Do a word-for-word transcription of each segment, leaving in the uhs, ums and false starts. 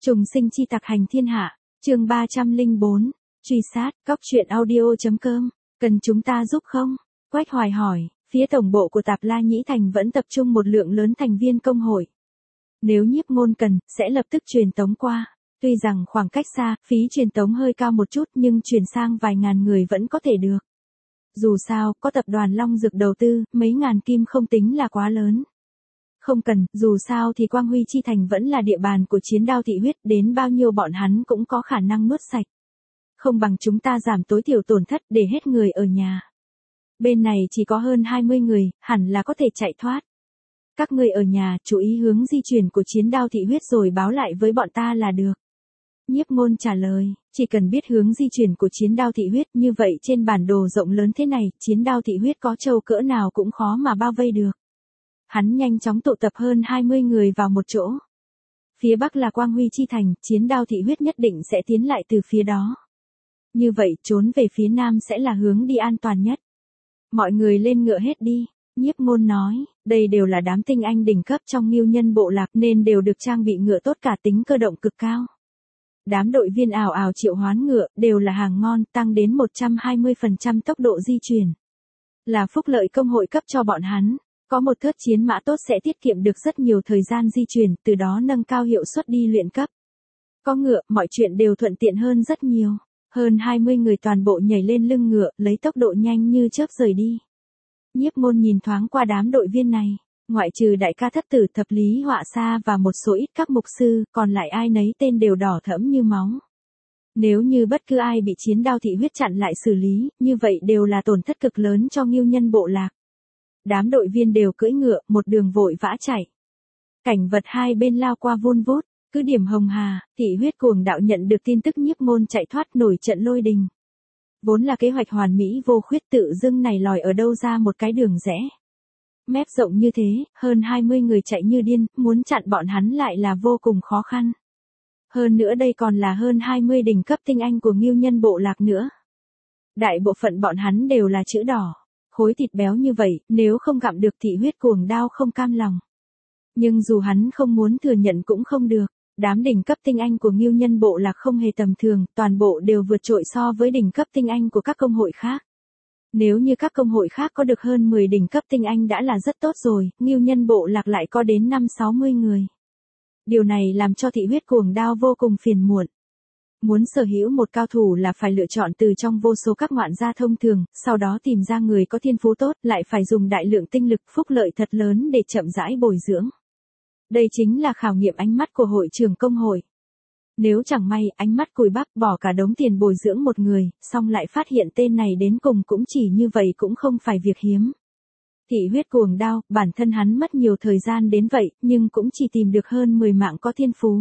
Trùng sinh chi tặc hành thiên hạ, chương ba trăm lẻ bốn, truy sát, cóc truyện audio.com, cần chúng ta giúp không? Quách Hoài hỏi, phía tổng bộ của Tạp La Nhĩ Thành vẫn tập trung một lượng lớn thành viên công hội. Nếu Nhiếp Ngôn cần, sẽ lập tức truyền tống qua. Tuy rằng khoảng cách xa, phí truyền tống hơi cao một chút nhưng truyền sang vài ngàn người vẫn có thể được. Dù sao, có tập đoàn Long Dược đầu tư, mấy ngàn kim không tính là quá lớn. Không cần, dù sao thì Quang Huy Chi Thành vẫn là địa bàn của Chiến Đao Thị Huyết, đến bao nhiêu bọn hắn cũng có khả năng nuốt sạch. Không bằng chúng ta giảm tối thiểu tổn thất để hết người ở nhà. Bên này chỉ có hơn hai mươi người, hẳn là có thể chạy thoát. Các người ở nhà, chú ý hướng di chuyển của Chiến Đao Thị Huyết rồi báo lại với bọn ta là được. Nhiếp Ngôn trả lời, chỉ cần biết hướng di chuyển của Chiến Đao Thị Huyết, như vậy trên bản đồ rộng lớn thế này, Chiến Đao Thị Huyết có trâu cỡ nào cũng khó mà bao vây được. Hắn nhanh chóng tụ tập hơn hai mươi người vào một chỗ. Phía bắc là Quang Huy Chi Thành, Chiến Đao Thị Huyết nhất định sẽ tiến lại từ phía đó. Như vậy, trốn về phía nam sẽ là hướng đi an toàn nhất. Mọi người lên ngựa hết đi. Nhiếp Ngôn nói, đây đều là đám tinh anh đỉnh cấp trong Ngưu Nhân bộ lạc nên đều được trang bị ngựa tốt, cả tính cơ động cực cao. Đám đội viên ảo ảo triệu hoán ngựa, đều là hàng ngon, tăng đến một trăm hai mươi phần trăm tốc độ di chuyển. Là phúc lợi công hội cấp cho bọn hắn. Có một thớt chiến mã tốt sẽ tiết kiệm được rất nhiều thời gian di chuyển, từ đó nâng cao hiệu suất đi luyện cấp. Có ngựa, mọi chuyện đều thuận tiện hơn rất nhiều. Hơn hai mươi người toàn bộ nhảy lên lưng ngựa, lấy tốc độ nhanh như chớp rời đi. Nhiếp Ngôn nhìn thoáng qua đám đội viên này, ngoại trừ đại ca thất tử Thập Lý Họa Sa và một số ít các mục sư, còn lại ai nấy tên đều đỏ thẫm như máu. Nếu như bất cứ ai bị Chiến Đao Thị Huyết chặn lại xử lý, như vậy đều là tổn thất cực lớn cho Ngưu Nhân bộ lạc. Đám đội viên đều cưỡi ngựa, một đường vội vã chạy. Cảnh vật hai bên lao qua vun vút, cứ điểm Hồng Hà, Thị Huyết cuồng đạo nhận được tin tức Nhiếp Ngôn chạy thoát, nổi trận lôi đình. Vốn là kế hoạch hoàn mỹ vô khuyết, tự dưng này lòi ở đâu ra một cái đường rẽ. Mép rộng như thế, hơn hai mươi người chạy như điên, muốn chặn bọn hắn lại là vô cùng khó khăn. Hơn nữa đây còn là hơn hai mươi đỉnh cấp tinh anh của Ngưu Nhân bộ lạc nữa. Đại bộ phận bọn hắn đều là chữ đỏ. Khối thịt béo như vậy, nếu không gặm được Thị Huyết cuồng đao không cam lòng. Nhưng dù hắn không muốn thừa nhận cũng không được, đám đỉnh cấp tinh anh của Ngưu Nhân bộ lạc không hề tầm thường, toàn bộ đều vượt trội so với đỉnh cấp tinh anh của các công hội khác. Nếu như các công hội khác có được hơn mười đỉnh cấp tinh anh đã là rất tốt rồi, Ngưu Nhân bộ lạc lại có đến năm sáu mươi người. Điều này làm cho Thị Huyết cuồng đao vô cùng phiền muộn. Muốn sở hữu một cao thủ là phải lựa chọn từ trong vô số các ngoạn gia thông thường, sau đó tìm ra người có thiên phú tốt, lại phải dùng đại lượng tinh lực, phúc lợi thật lớn để chậm rãi bồi dưỡng. Đây chính là khảo nghiệm ánh mắt của hội trưởng công hội. Nếu chẳng may ánh mắt cùi bắp bỏ cả đống tiền bồi dưỡng một người, xong lại phát hiện tên này đến cùng cũng chỉ như vậy cũng không phải việc hiếm. Thị Huyết cuồng đao, bản thân hắn mất nhiều thời gian đến vậy, nhưng cũng chỉ tìm được hơn mười mạng có thiên phú.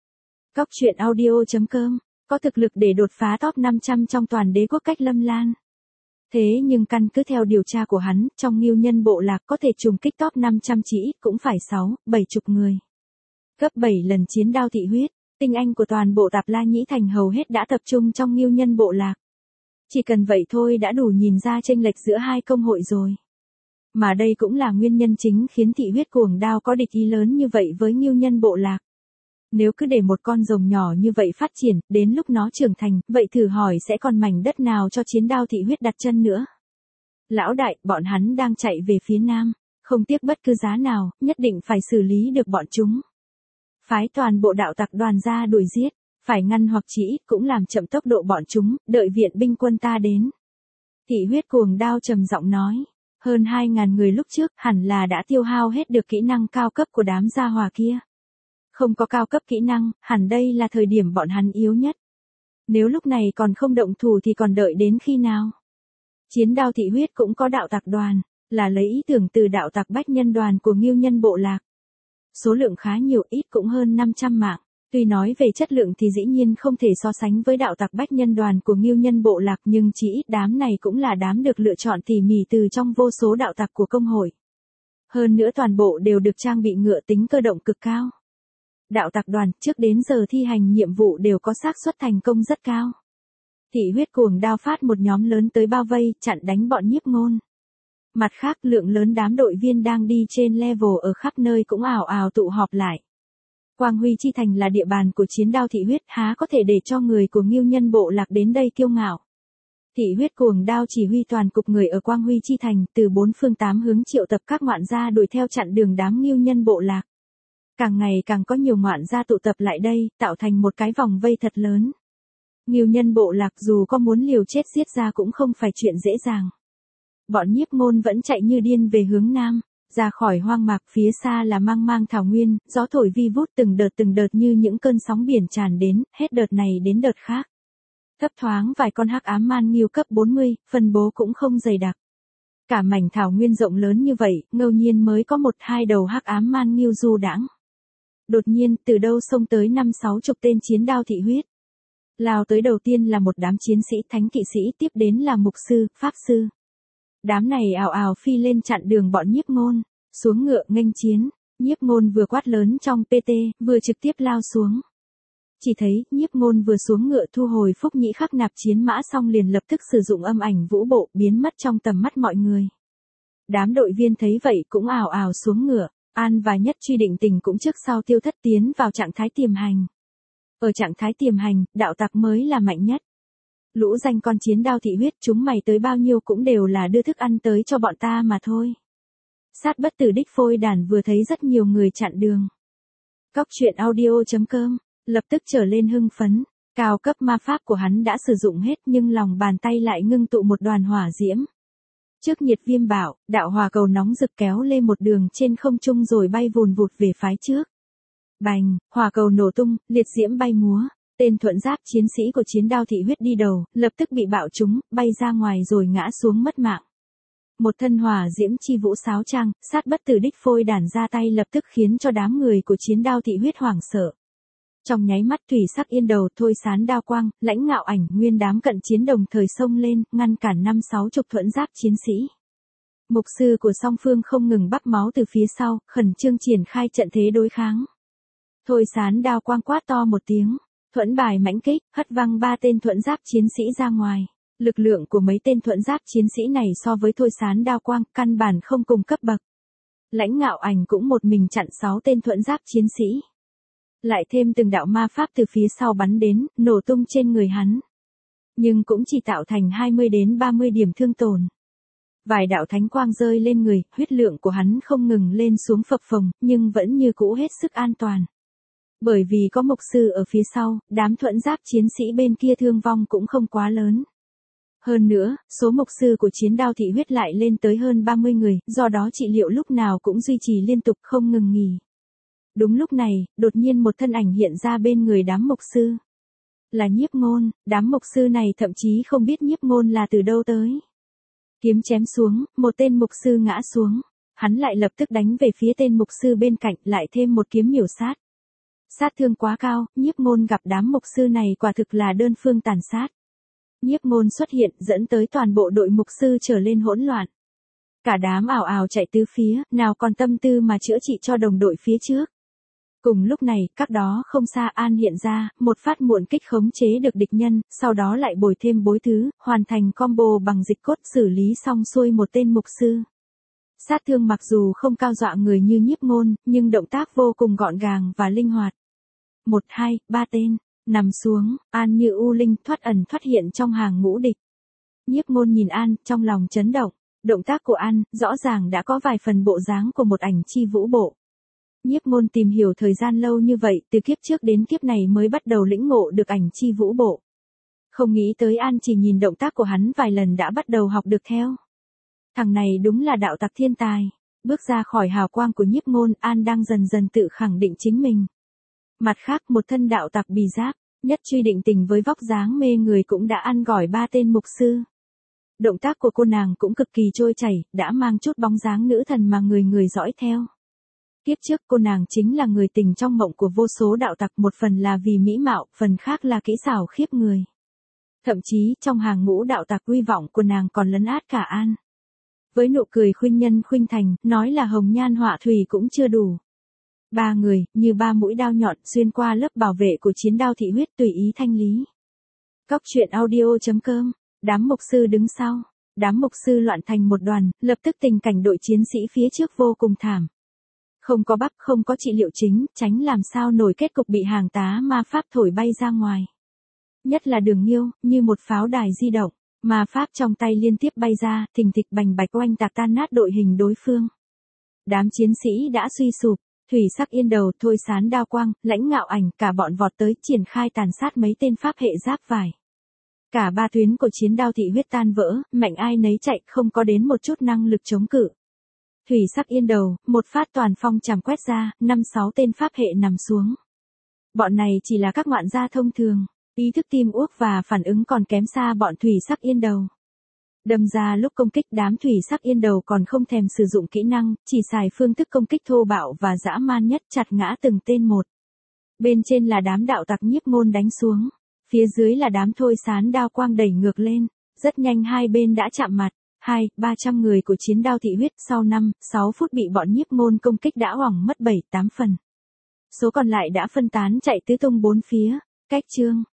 Cóc truyện audio.com, có thực lực để đột phá top năm trăm trong toàn đế quốc cách Lâm Lan. Thế nhưng căn cứ theo điều tra của hắn, trong Ngưu Nhân bộ lạc có thể trùng kích top năm trăm chỉ ít cũng phải sáu, bảy chục người. Gấp bảy lần Chiến Đao Thị Huyết, tinh anh của toàn bộ Tạp La Nhĩ Thành hầu hết đã tập trung trong Ngưu Nhân bộ lạc. Chỉ cần vậy thôi đã đủ nhìn ra chênh lệch giữa hai công hội rồi. Mà đây cũng là nguyên nhân chính khiến Thị Huyết cuồng đao có địch ý lớn như vậy với Ngưu Nhân bộ lạc. Nếu cứ để một con rồng nhỏ như vậy phát triển, đến lúc nó trưởng thành, vậy thử hỏi sẽ còn mảnh đất nào cho Chiến Đao Thị Huyết đặt chân nữa. Lão đại, bọn hắn đang chạy về phía nam, không tiếc bất cứ giá nào, nhất định phải xử lý được bọn chúng. Phái toàn bộ đạo tặc đoàn ra đuổi giết, phải ngăn hoặc chỉ ít cũng làm chậm tốc độ bọn chúng, đợi viện binh quân ta đến. Thị Huyết cuồng đao trầm giọng nói, hơn hai ngàn người lúc trước hẳn là đã tiêu hao hết được kỹ năng cao cấp của đám gia hỏa kia. Không có cao cấp kỹ năng, hẳn đây là thời điểm bọn hắn yếu nhất. Nếu lúc này còn không động thủ thì còn đợi đến khi nào? Chiến Đao Thị Huyết cũng có đạo tặc đoàn, là lấy ý tưởng từ đạo tặc bách nhân đoàn của Ngưu Nhân bộ lạc. Số lượng khá nhiều, ít cũng hơn năm trăm mạng. Tuy nói về chất lượng thì dĩ nhiên không thể so sánh với đạo tặc bách nhân đoàn của Ngưu Nhân bộ lạc, nhưng chỉ ít đám này cũng là đám được lựa chọn tỉ mỉ từ trong vô số đạo tặc của công hội. Hơn nữa toàn bộ đều được trang bị ngựa tính cơ động cực cao. Đạo tặc đoàn trước đến giờ thi hành nhiệm vụ đều có xác suất thành công rất cao. Thị Huyết cuồng đao phát một nhóm lớn tới bao vây, chặn đánh bọn Nhiếp Ngôn. Mặt khác, lượng lớn đám đội viên đang đi trên level ở khắp nơi cũng ảo ảo tụ họp lại. Quang Huy Chi Thành là địa bàn của Chiến Đao thị huyết, há có thể để cho người của Ngưu Nhân bộ lạc đến đây kiêu ngạo. Thị huyết cuồng đao chỉ huy toàn cục người ở Quang Huy Chi Thành, từ bốn phương tám hướng triệu tập các ngoạn gia đuổi theo chặn đường đám Ngưu Nhân bộ lạc. Càng ngày càng có nhiều ngoạn gia tụ tập lại đây, tạo thành một cái vòng vây thật lớn. Ngưu Nhân bộ lạc dù có muốn liều chết giết ra cũng không phải chuyện dễ dàng. Bọn Nhiếp Ngôn vẫn chạy như điên về hướng nam, ra khỏi hoang mạc, phía xa là mang mang thảo nguyên, gió thổi vi vút từng đợt từng đợt như những cơn sóng biển tràn đến, hết đợt này đến đợt khác. Thấp thoáng vài con hắc ám man nghiêu cấp bốn mươi, phân bố cũng không dày đặc. Cả mảnh thảo nguyên rộng lớn như vậy, ngẫu nhiên mới có một hai đầu hắc ám man nghiêu du đãng. Đột nhiên, từ đâu xông tới năm sáu chục tên Chiến Đao thị huyết. Lao tới đầu tiên là một đám chiến sĩ thánh kỵ sĩ, tiếp đến là mục sư, pháp sư. Đám này ào ào phi lên chặn đường bọn Nhiếp Ngôn, xuống ngựa nghênh chiến. Nhiếp Ngôn vừa quát lớn trong pê tê, vừa trực tiếp lao xuống. Chỉ thấy, Nhiếp Ngôn vừa xuống ngựa thu hồi phúc nhĩ khắc nạp chiến mã xong liền lập tức sử dụng âm ảnh vũ bộ biến mất trong tầm mắt mọi người. Đám đội viên thấy vậy cũng ào ào xuống ngựa, An và Nhất Truy Định Tình cũng trước sau tiêu thất tiến vào trạng thái tiềm hành. Ở trạng thái tiềm hành, đạo tặc mới là mạnh nhất. Lũ danh con Chiến Đao thị huyết, chúng mày tới bao nhiêu cũng đều là đưa thức ăn tới cho bọn ta mà thôi. Sát bất tử đích phôi đàn vừa thấy rất nhiều người chặn đường. Cóc truyện audio chấm com lập tức trở lên hưng phấn, cao cấp ma pháp của hắn đã sử dụng hết nhưng lòng bàn tay lại ngưng tụ một đoàn hỏa diễm. Trước nhiệt viêm bảo, đạo hỏa cầu nóng rực kéo lên một đường trên không trung rồi bay vùn vụt về phái trước. Bành, hỏa cầu nổ tung, liệt diễm bay múa, tên thuận giáp chiến sĩ của Chiến Đao thị huyết đi đầu, lập tức bị bạo trúng, bay ra ngoài rồi ngã xuống mất mạng. Một thân hỏa diễm chi vũ sáo trang, sát bất tử đích phôi đàn ra tay lập tức khiến cho đám người của Chiến Đao thị huyết hoảng sợ. Trong nháy mắt thủy sắc yên đầu, Thôi Sán đao quang, Lãnh Ngạo Ảnh, nguyên đám cận chiến đồng thời xông lên, ngăn cản năm sáu chục thuẫn giáp chiến sĩ. Mục sư của song phương không ngừng bắc máu từ phía sau, khẩn trương triển khai trận thế đối kháng. Thôi Sán đao quang quát to một tiếng, thuẫn bài mãnh kích, hất văng ba tên thuẫn giáp chiến sĩ ra ngoài. Lực lượng của mấy tên thuẫn giáp chiến sĩ này so với Thôi Sán đao quang, căn bản không cùng cấp bậc. Lãnh Ngạo Ảnh cũng một mình chặn sáu tên thuẫn giáp chiến sĩ. Lại thêm từng đạo ma pháp từ phía sau bắn đến, nổ tung trên người hắn. Nhưng cũng chỉ tạo thành hai mươi đến ba mươi điểm thương tổn. Vài đạo thánh quang rơi lên người, huyết lượng của hắn không ngừng lên xuống phập phồng, nhưng vẫn như cũ hết sức an toàn. Bởi vì có mục sư ở phía sau, đám thuẫn giáp chiến sĩ bên kia thương vong cũng không quá lớn. Hơn nữa, số mục sư của Chiến Đao thị huyết lại lên tới hơn ba mươi người, do đó trị liệu lúc nào cũng duy trì liên tục không ngừng nghỉ. Đúng lúc này, đột nhiên một thân ảnh hiện ra bên người đám mục sư. Là Nhiếp Ngôn, đám mục sư này thậm chí không biết Nhiếp Ngôn là từ đâu tới. Kiếm chém xuống, một tên mục sư ngã xuống. Hắn lại lập tức đánh về phía tên mục sư bên cạnh, lại thêm một kiếm miểu sát. Sát thương quá cao, Nhiếp Ngôn gặp đám mục sư này quả thực là đơn phương tàn sát. Nhiếp Ngôn xuất hiện dẫn tới toàn bộ đội mục sư trở lên hỗn loạn. Cả đám ảo ảo chạy tứ phía, nào còn tâm tư mà chữa trị cho đồng đội phía trước. Cùng lúc này, các đó không xa An hiện ra, một phát muộn kích khống chế được địch nhân, sau đó lại bồi thêm bối thứ, hoàn thành combo bằng dịch cốt xử lý xong xuôi một tên mục sư. Sát thương mặc dù không cao dọa người như Nhiếp Ngôn, nhưng động tác vô cùng gọn gàng và linh hoạt. Một, hai, ba tên, nằm xuống, An như u linh thoát ẩn thoát hiện trong hàng ngũ địch. Nhiếp Ngôn nhìn An, trong lòng chấn động, động tác của An, rõ ràng đã có vài phần bộ dáng của một ảnh chi vũ bộ. Nhiếp Ngôn tìm hiểu thời gian lâu như vậy, từ kiếp trước đến kiếp này mới bắt đầu lĩnh ngộ được ảnh chi vũ bộ. Không nghĩ tới An chỉ nhìn động tác của hắn vài lần đã bắt đầu học được theo. Thằng này đúng là đạo tặc thiên tài. Bước ra khỏi hào quang của Nhiếp Ngôn, An đang dần dần tự khẳng định chính mình. Mặt khác, một thân đạo tặc bì giáp, Nhất Truy Định Tình với vóc dáng mê người cũng đã ăn gỏi ba tên mục sư. Động tác của cô nàng cũng cực kỳ trôi chảy, đã mang chút bóng dáng nữ thần mà người người dõi theo. Kiếp trước cô nàng chính là người tình trong mộng của vô số đạo tặc, một phần là vì mỹ mạo, phần khác là kỹ xảo khiếp người. Thậm chí trong hàng ngũ đạo tặc uy vọng của nàng còn lấn át cả An. Với nụ cười khuynh nhân khuynh thành, nói là hồng nhan họa thủy cũng chưa đủ. Ba người, như ba mũi đao nhọn, xuyên qua lớp bảo vệ của Chiến Đao thị huyết tùy ý thanh lý. Cóc truyện audio chấm com, đám mục sư đứng sau. Đám mục sư loạn thành một đoàn, lập tức tình cảnh đội chiến sĩ phía trước vô cùng thảm. Không có bắp, không có trị liệu chính, tránh làm sao nổi kết cục bị hàng tá ma pháp thổi bay ra ngoài. Nhất là Đường Nhiêu, như một pháo đài di động, ma pháp trong tay liên tiếp bay ra, thình thịch bành bạch oanh tạc tan nát đội hình đối phương. Đám chiến sĩ đã suy sụp, Thủy Sắc Yên Đầu, Thôi Sán Đao Quang, Lãnh Ngạo Ảnh, cả bọn vọt tới triển khai tàn sát mấy tên pháp hệ giáp vải. Cả ba tuyến của chiến đao thị huyết tan vỡ, mạnh ai nấy chạy, không có đến một chút năng lực chống cự. Thủy Sắc Yên Đầu, một phát toàn phong chảm quét ra, năm sáu tên pháp hệ nằm xuống. Bọn này chỉ là các ngoạn gia thông thường, ý thức tim uốc và phản ứng còn kém xa bọn Thủy Sắc Yên Đầu. Đâm ra lúc công kích đám Thủy Sắc Yên Đầu còn không thèm sử dụng kỹ năng, chỉ xài phương thức công kích thô bạo và dã man nhất, chặt ngã từng tên một. Bên trên là đám đạo tặc nhiếp ngôn đánh xuống, phía dưới là đám Thôi Sán Đao Quang đẩy ngược lên, rất nhanh hai bên đã chạm mặt. Hai, ba trăm người của chiến đao thị huyết sau năm, sáu phút bị bọn nhiếp ngôn công kích đã hoảng mất bảy, tám phần. Số còn lại đã phân tán chạy tứ tung bốn phía. Cách chương